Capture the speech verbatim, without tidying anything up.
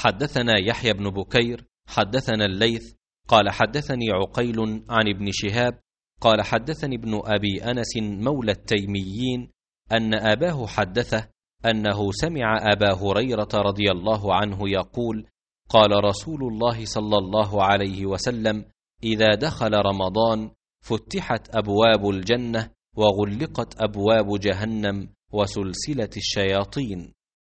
حدثنا يحيى بن بكير حدثنا الليث قال حدثني عقيل عن ابن شهاب قال حدثني ابن أبي أنس مولى التيميين أن أباه حدثه أنه سمع أبا هريرة رضي الله عنه يقول قال رسول الله صلى الله عليه وسلم إذا دخل رمضان فتحت أبواب الجنة وغلقت أبواب جهنم وسلسلة الشياطين.